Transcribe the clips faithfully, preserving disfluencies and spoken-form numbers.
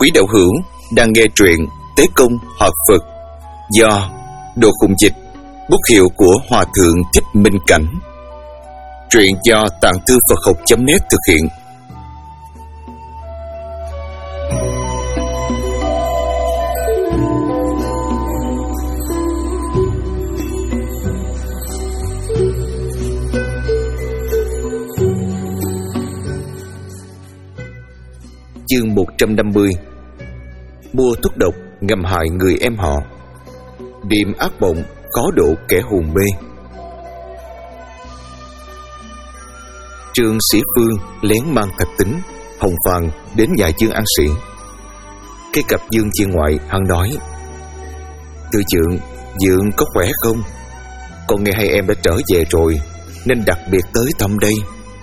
Quý đạo hữu đang nghe truyện Tế Công Hợp Phật do Đồ Khùng Dịch, bút hiệu của Hòa Thượng Thích Minh Cảnh. Truyện do Tạng Thư Phật Học chấm net thực hiện. Chương một trăm năm mươi. Mua thuốc độc ngầm hại người em họ. Đêm ác mộng khó độ kẻ hồn mê. Trương Sĩ Phương lén mang Thạch Tính, Hồng Phàn đến nhà Dương An Sĩ. Cái cặp Dương Chiên ngoại hắn nói: "Tư Trượng, Dượng có khỏe không? Con nghe hai em đã trở về rồi nên đặc biệt tới thăm đây."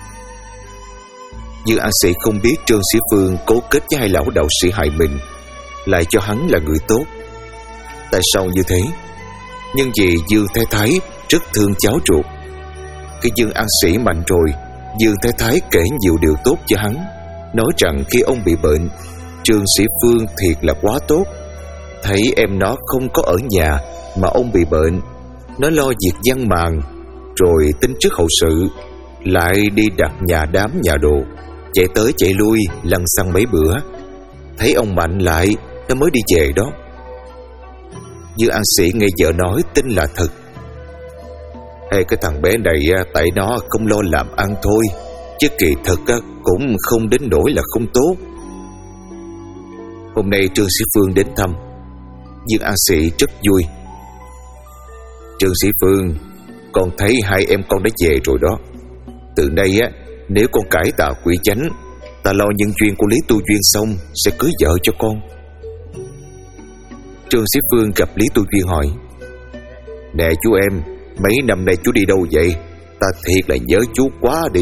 Dương An Sĩ không biết Trương Sĩ Phương cố kết với hai lão đạo sĩ hại mình, lại cho hắn là người tốt. Tại sao như thế? Nhưng vì Dương Thái Thái rất thương cháu ruột. Khi Dương An Sĩ mạnh rồi, Dương Thái Thái kể nhiều điều tốt cho hắn, nói rằng khi ông bị bệnh, Trương Sĩ Phương thiệt là quá tốt. Thấy em nó không có ở nhà mà ông bị bệnh, nó lo việc văn màng, rồi tính trước hậu sự, lại đi đặt nhà đám nhà đồ, chạy tới chạy lui lăn xăng mấy bữa. Thấy ông mạnh lại, nó mới đi về đó. Dương An Sĩ nghe vợ nói tin là thật. Hay cái thằng bé này tại nó không lo làm ăn thôi, chứ kỳ thực cũng không đến nỗi là không tốt. Hôm nay Trương Sĩ Phương đến thăm, Dương An Sĩ rất vui. "Trương Sĩ Phương, con thấy hai em con đã về rồi đó. Từ nay á, nếu con cải tạo quỷ chánh, ta lo nhân duyên của Lý Tu Duyên xong sẽ cưới vợ cho con." Trương Sĩ Phương gặp Lý Tu Duyên hỏi: "Nè chú em, mấy năm nay chú đi đâu vậy? Ta thiệt là nhớ chú quá đi."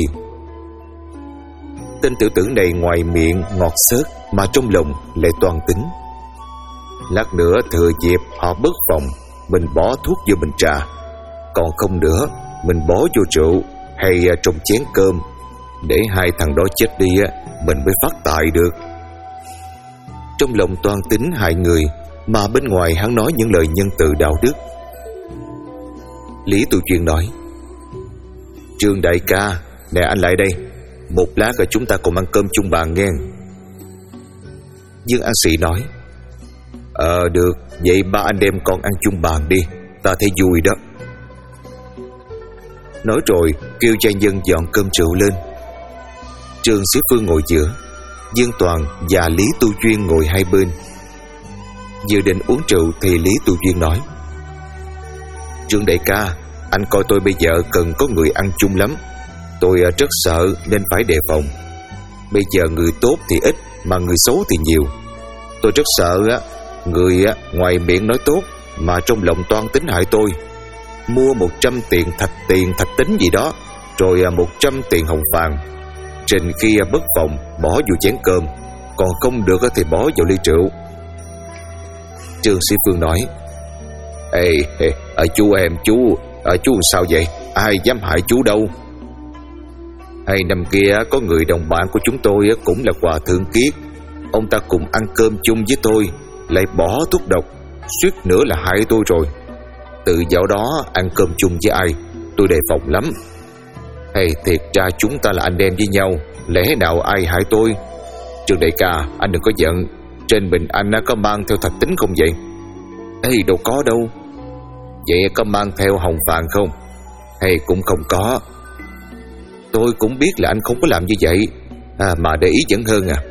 Tên tiểu tử này ngoài miệng ngọt xớt mà trong lòng lại toan tính. Lát nữa thừa dịp họ bất phòng, mình bỏ thuốc vô bình trà, còn không nữa mình bỏ vô rượu hay trong chén cơm, để hai thằng đó chết đi mình mới phát tài được. Trong lòng toan tính hại người, mà bên ngoài hắn nói những lời nhân từ đạo đức. Lý Tu Duyên nói: "Trương đại ca, nè anh lại đây, một lát rồi chúng ta cùng ăn cơm chung bàn nghe." Dương An Sĩ nói: Ờ được, vậy ba anh em con ăn chung bàn đi, ta thấy vui đó." Nói rồi kêu gia nhân dọn cơm rượu lên. Trương Sĩ Phương ngồi giữa, Dương Toàn và Lý Tu Duyên ngồi hai bên. Vừa định uống rượu thì Lý Tu Duyên nói: "Trương đại ca, anh coi tôi bây giờ cần có người ăn chung lắm. Tôi rất sợ nên phải đề phòng. Bây giờ người tốt thì ít mà người xấu thì nhiều. Tôi rất sợ á, người á, ngoài miệng nói tốt mà trong lòng toan tính hại tôi. Mua một trăm tiền thạch tiền thạch tính gì đó, rồi một trăm tiền hồng phàn, trình khi bất phòng bỏ vô chén cơm, còn không được thì bỏ vào ly rượu." Trương Sĩ Phương nói: Ê, ê à, chú em chú à, chú sao vậy? Ai dám hại chú đâu. Hai năm kia có người đồng bạn của chúng tôi cũng là Hòa Thượng Kiết. Ông ta cùng ăn cơm chung với tôi, lại bỏ thuốc độc, suýt nữa là hại tôi rồi. Từ dạo đó ăn cơm chung với ai tôi đề phòng lắm. Hay thiệt ra chúng ta là anh em với nhau, lẽ nào ai hại tôi? Trương đại ca, anh đừng có giận. Trên mình anh có mang theo thạch tính không vậy? Ê, đâu có đâu. Vậy có mang theo hồng phàn không? Hay cũng không có. Tôi cũng biết là anh không có làm như vậy, à, mà để ý vẫn hơn à.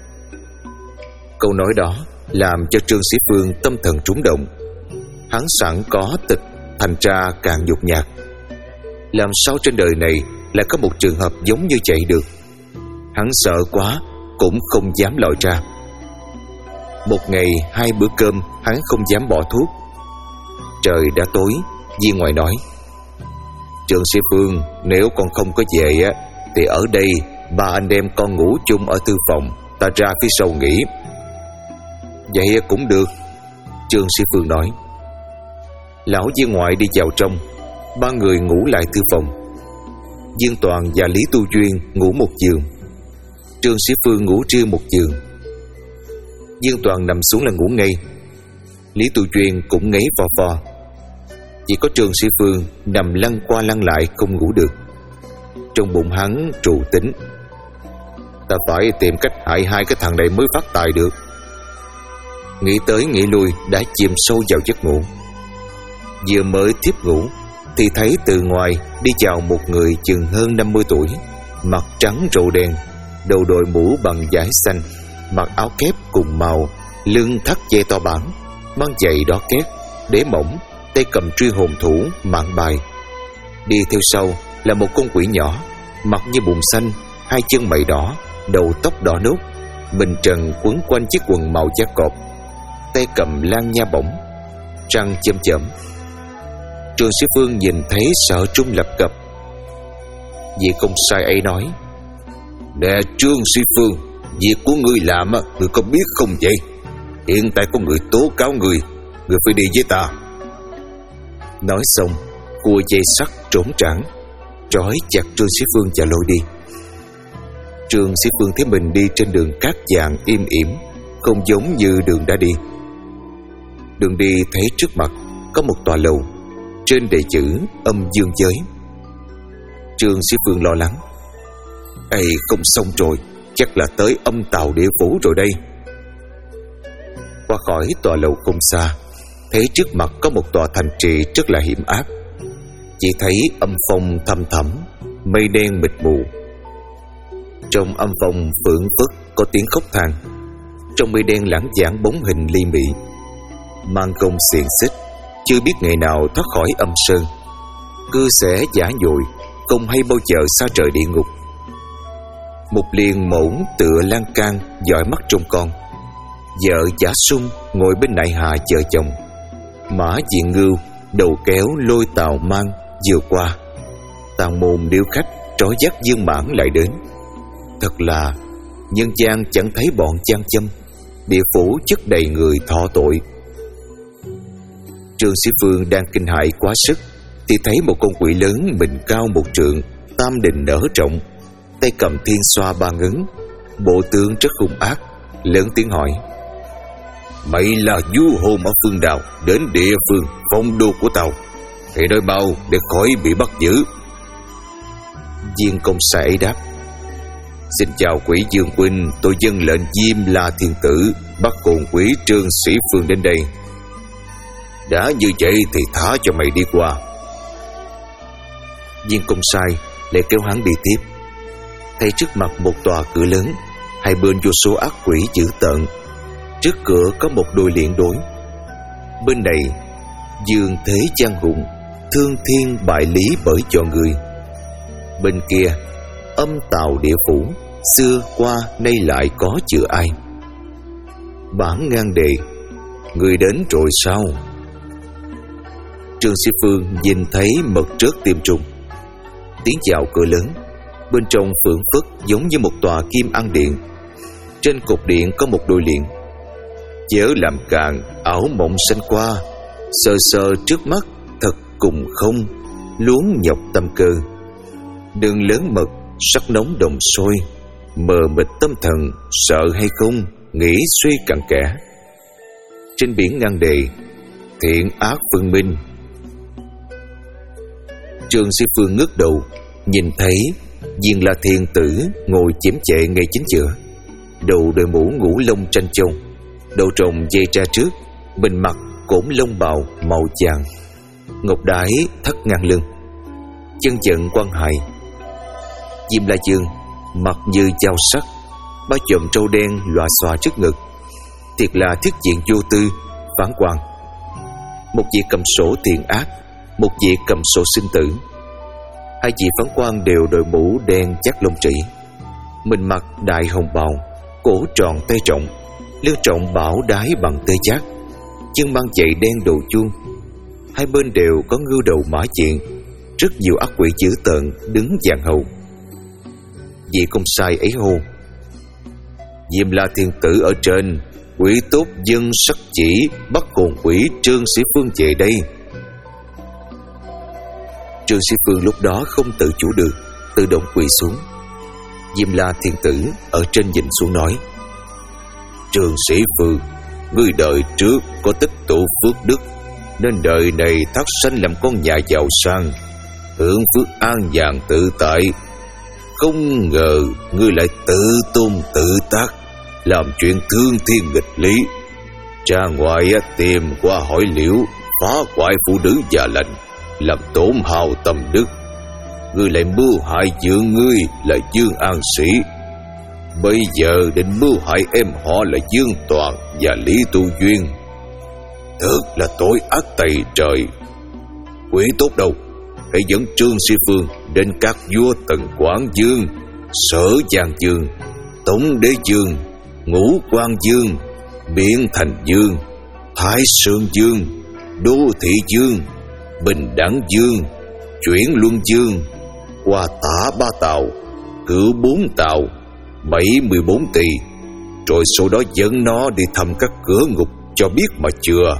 Câu nói đó làm cho Trương Sĩ Phương tâm thần trúng động. Hắn sẵn có tịch, thành ra càng nhục nhạt. Làm sao trên đời này lại có một trường hợp giống như vậy được? Hắn sợ quá, cũng không dám lòi ra. Một ngày hai bữa cơm hắn không dám bỏ thuốc. Trời đã tối, viên ngoại nói: "Trương Sĩ Phương, nếu con không có về á, thì ở đây ba anh em con ngủ chung ở thư phòng, ta ra phía sau nghỉ." "Vậy cũng được," Trương Sĩ Phương nói. Lão viên ngoại đi vào trong, ba người ngủ lại thư phòng. Dương Toàn và Lý Tu Duyên ngủ một giường, Trương Sĩ Phương ngủ riêng một giường. Dương Toàn nằm xuống là ngủ ngay. Lý Tu Duyên cũng ngáy vò vò. Chỉ có Trương Sĩ Phương nằm lăn qua lăn lại không ngủ được. Trong bụng hắn trù tính: ta phải tìm cách hại hai cái thằng này mới phát tài được. Nghĩ tới nghĩ lui đã chìm sâu vào giấc ngủ. Vừa mới thiếp ngủ thì thấy từ ngoài đi chào một người chừng hơn năm mươi tuổi, mặt trắng râu đen, đầu đội mũ bằng vải xanh, mặc áo kép cùng màu, lưng thắt dây to bản, mang giày đỏ két, đế mỏng, tay cầm truy hồn thủ, mạng bài. Đi theo sau là một con quỷ nhỏ, mặt như bùn xanh, hai chân mày đỏ, đầu tóc đỏ nốt, mình trần quấn quanh chiếc quần màu da cọp, tay cầm lan nha bổng, răng châm chởm. Trương Sĩ Phương nhìn thấy sợ trung lập cập. Vị công sai ấy nói: nè Trương Sĩ Phương, việc của ngươi làm ngươi có biết không vậy? Hiện tại có người tố cáo ngươi, ngươi phải đi với ta. Nói xong cua dây sắt trốn trảng, trói chặt Trương Sĩ Phương và lôi đi. Trương Sĩ Phương thấy mình đi trên đường cát vàng im ỉm, không giống như đường đã đi. Đường đi thấy trước mặt có một tòa lầu, trên đề chữ âm dương giới. Trương Sĩ Phương lo lắng: ây, không xong rồi, chắc là tới âm tào địa phủ rồi đây. Qua khỏi tòa lầu không xa, thấy trước mặt có một tòa thành trì rất là hiểm ác. Chỉ thấy âm phong thăm thẳm, mây đen mịt mù. Trong âm phong phượng phất có tiếng khóc than, trong mây đen lãng vảng bóng hình ly mị. Mang công xiềng xích, chưa biết ngày nào thoát khỏi âm sơn, cư sẽ giả dội, không hay bao giờ xa trời địa ngục. Một liền mỗn tựa lan can dõi mắt trông con. Vợ giả sung ngồi bên nại hà chờ chồng. Mã diện ngưu đầu kéo lôi tàu mang vừa qua. Tàn môn điếu khách trói dắt dương mãn lại đến. Thật là nhân gian chẳng thấy bọn chan châm, địa phủ chất đầy người thọ tội. Trương Sĩ Phương đang kinh hãi quá sức thì thấy một con quỷ lớn mình cao một trượng, tam đình nở rộng, tay cầm thiên xoa ba ngấn, bộ tướng rất hung ác, lớn tiếng hỏi: mày là du hồn ở phương nào đến địa phương phong đô của tao, thì nói mau để khỏi bị bắt giữ. Viên công sai ấy đáp: xin chào quỷ Dương huynh, tôi dâng lệnh Diêm La Thiên Tử bắt hồn quỷ Trương Sĩ Phương đến đây. Đã như vậy thì thả cho mày đi qua. Viên công sai lại kêu hắn đi tiếp. Thấy trước mặt một tòa cửa lớn, hai bên vô số ác quỷ dữ tợn. Trước cửa có một đôi liễn đối. Bên này dương thế gian hùng, thương thiên bại lý bởi cho người. Bên kia âm tào địa phủ, xưa qua nay lại có chữ ai. Bản ngang đề: người đến rồi sao? Trương Sĩ Phương nhìn thấy mật rớt tim trùng. Tiếng chào cửa lớn, bên trong phượng phất giống như một tòa kim an điện. Trên cột điện có một đôi liễn. Chớ làm càn ảo mộng sanh qua, sờ sờ trước mắt thật cùng không, luống nhọc tâm cơ. Đường lớn mật sắc nóng đồng sôi, mờ mịt tâm thần, sợ hay không nghĩ suy cặn kẽ. Trên biển ngang đề: thiện ác phân minh. Trương Sĩ Phương ngước đầu, nhìn thấy Diêm La Thiên Tử ngồi chiếm chệ ngay chính giữa, đầu đội mũ ngũ lông tranh châu, đầu trồng dây ra trước, bên mặt cổn lông bào màu vàng, ngọc đái thắt ngang lưng, chân trận quan hài. Diêm La Dương mặt như dao sắc, ba chòm trâu đen lòa xòa trước ngực, thiệt là thiết diện vô tư phản quan. Một vị cầm sổ thiện ác, một vị cầm sổ sinh tử. Hai vị phán quan đều đội mũ đen chắc lông trĩ, mình mặc đại hồng bào, cổ tròn tay trọng, lưng trọng bảo đái bằng tê giác, chân mang giày đen đồ chuông. Hai bên đều có ngưu đầu mã diện, rất nhiều ác quỷ dữ tợn đứng dàn hầu. Vị công sai ấy hô: Diêm La Thiên Tử ở trên, quỷ tốt dân sắc chỉ bắt hồn quỷ Trương Sĩ Phương về đây. Trương Sĩ Phương lúc đó không tự chủ được, tự động quỳ xuống. Diêm La Thiên Tử ở trên nhìn xuống nói: Trương Sĩ Phương, ngươi đời trước có tích tụ phước đức, nên đời này thác sanh làm con nhà giàu sang, hưởng phước an nhàn tự tại. Không ngờ ngươi lại tự tôn tự tác, làm chuyện thương thiên nghịch lý, ra ngoài tìm qua hỏi liễu, phá hoại phụ nữ già lành, làm tổn hao tâm đức. Ngươi lại mưu hại vợ ngươi là Dương An Sĩ, bây giờ định mưu hại em họ là Dương Toàn và Lý Tu Duyên. Thật là tội ác tày trời. Quỷ tốt đâu, hãy dẫn Trương Sĩ Phương đến các vua Tần Quảng Dương, Sở Giang Dương, Tống Đế Dương, Ngũ Quan Dương, Biện Thành Dương, Thái Sơn Dương, Đô Thị Dương, Bình Đẳng Dương, Chuyển Luân Dương, qua Tả Ba Tàu, Cửu Bốn Tàu, bảy mươi bốn tỳ, rồi sau đó dẫn nó đi thăm các cửa ngục cho biết mà chưa.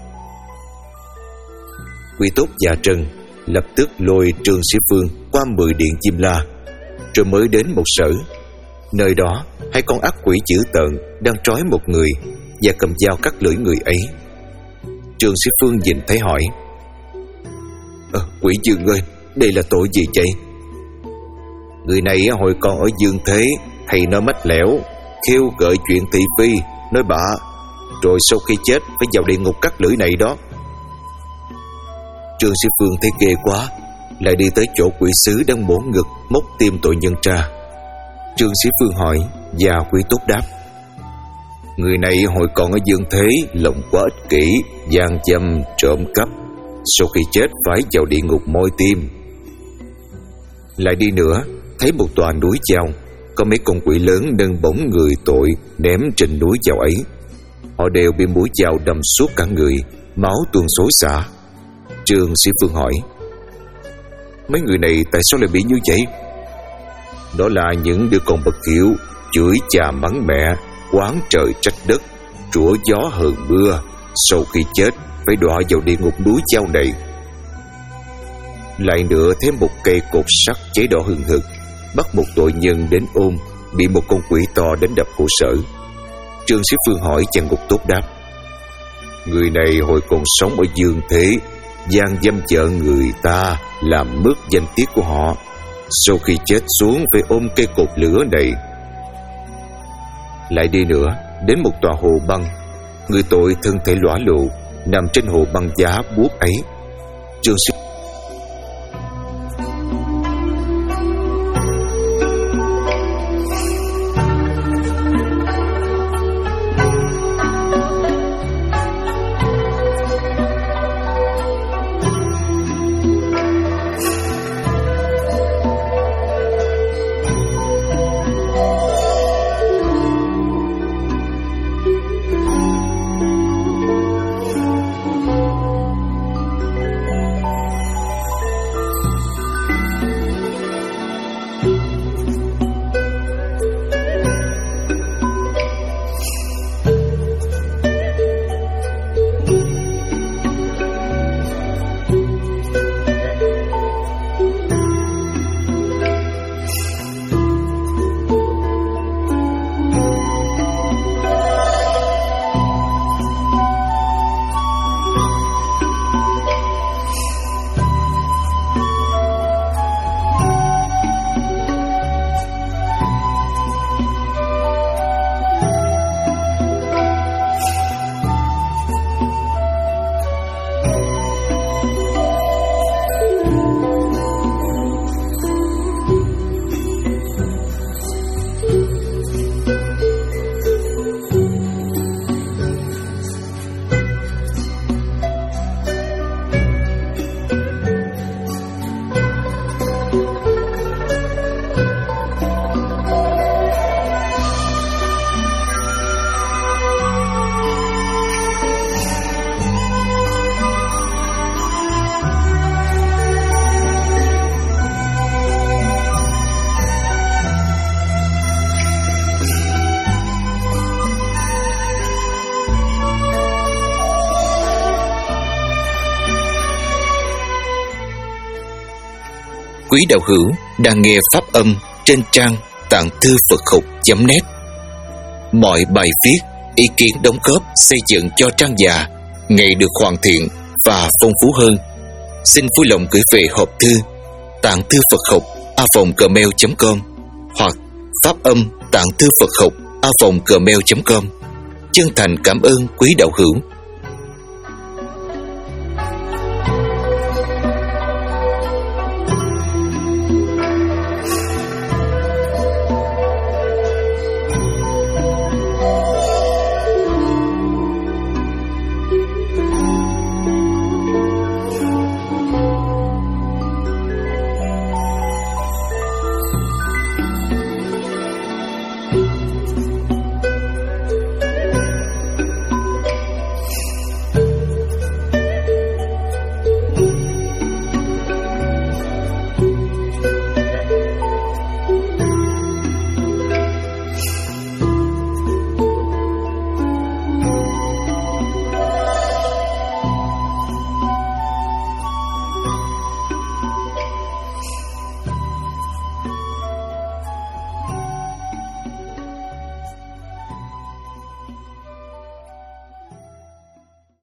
Quý Tốt và Trân lập tức lôi Trương Sĩ Phương qua mười điện Diêm La, rồi mới đến một sở. Nơi đó hai con ác quỷ dữ tợn đang trói một người và cầm dao cắt lưỡi người ấy. Trương Sĩ Phương nhìn thấy hỏi: à, Quỷ Dương ơi, đây là tội gì vậy? Người này hồi còn ở dương thế hay nói mách lẻo, khiêu gợi chuyện thị phi, nói bạ, rồi sau khi chết phải vào địa ngục cắt lưỡi này đó. Trương Sĩ Phương thấy ghê quá, lại đi tới chỗ quỷ sứ đang mổ ngực móc tim tội nhân ra. Trương Sĩ Phương hỏi và Quý Tốt đáp: người này hồi còn ở dương thế lòng quá ích kỷ, gian dâm, trộm cắp, sau khi chết phải vào địa ngục moi tim. Lại đi nữa, thấy một tòa núi chao, có mấy con quỷ lớn nâng bổng người tội ném trên núi chao ấy. Họ đều bị mũi chao đâm suốt cả người, máu tuôn xối xả. Trương Sĩ Phương hỏi: mấy người này tại sao lại bị như vậy? Đó là những đứa con bất hiếu, chửi cha mắng mẹ, oán trời trách đất, rủa gió hờn mưa, sau khi chết phải đọa vào địa ngục núi chao này. Lại nữa, thêm một cây cột sắt cháy đỏ hừng hực, bắt một tội nhân đến ôm, bị một con quỷ to đánh đập khổ sở. Trương Sĩ Phương hỏi chàng Ngục Tốt đáp: người này hồi còn sống ở dương thế, gian dâm vợ người ta, làm mất danh tiết của họ, sau khi chết xuống phải ôm cây cột lửa này. Lại đi nữa, đến một tòa hồ băng, người tội thân thể lõa lồ nằm trên hồ băng giá buốt ấy. Trương Sĩ Quý đạo hữu đang nghe pháp âm trên trang tạng thư Phật học chấm net. Mọi bài viết ý kiến đóng góp xây dựng cho trang già ngày được hoàn thiện và phong phú hơn, xin vui lòng gửi về hộp thư tạng thư Phật học a vòng gmail chấm com hoặc phát âm tạng thư Phật học a vòng gmail chấm com. Chân thành cảm ơn quý đạo hữu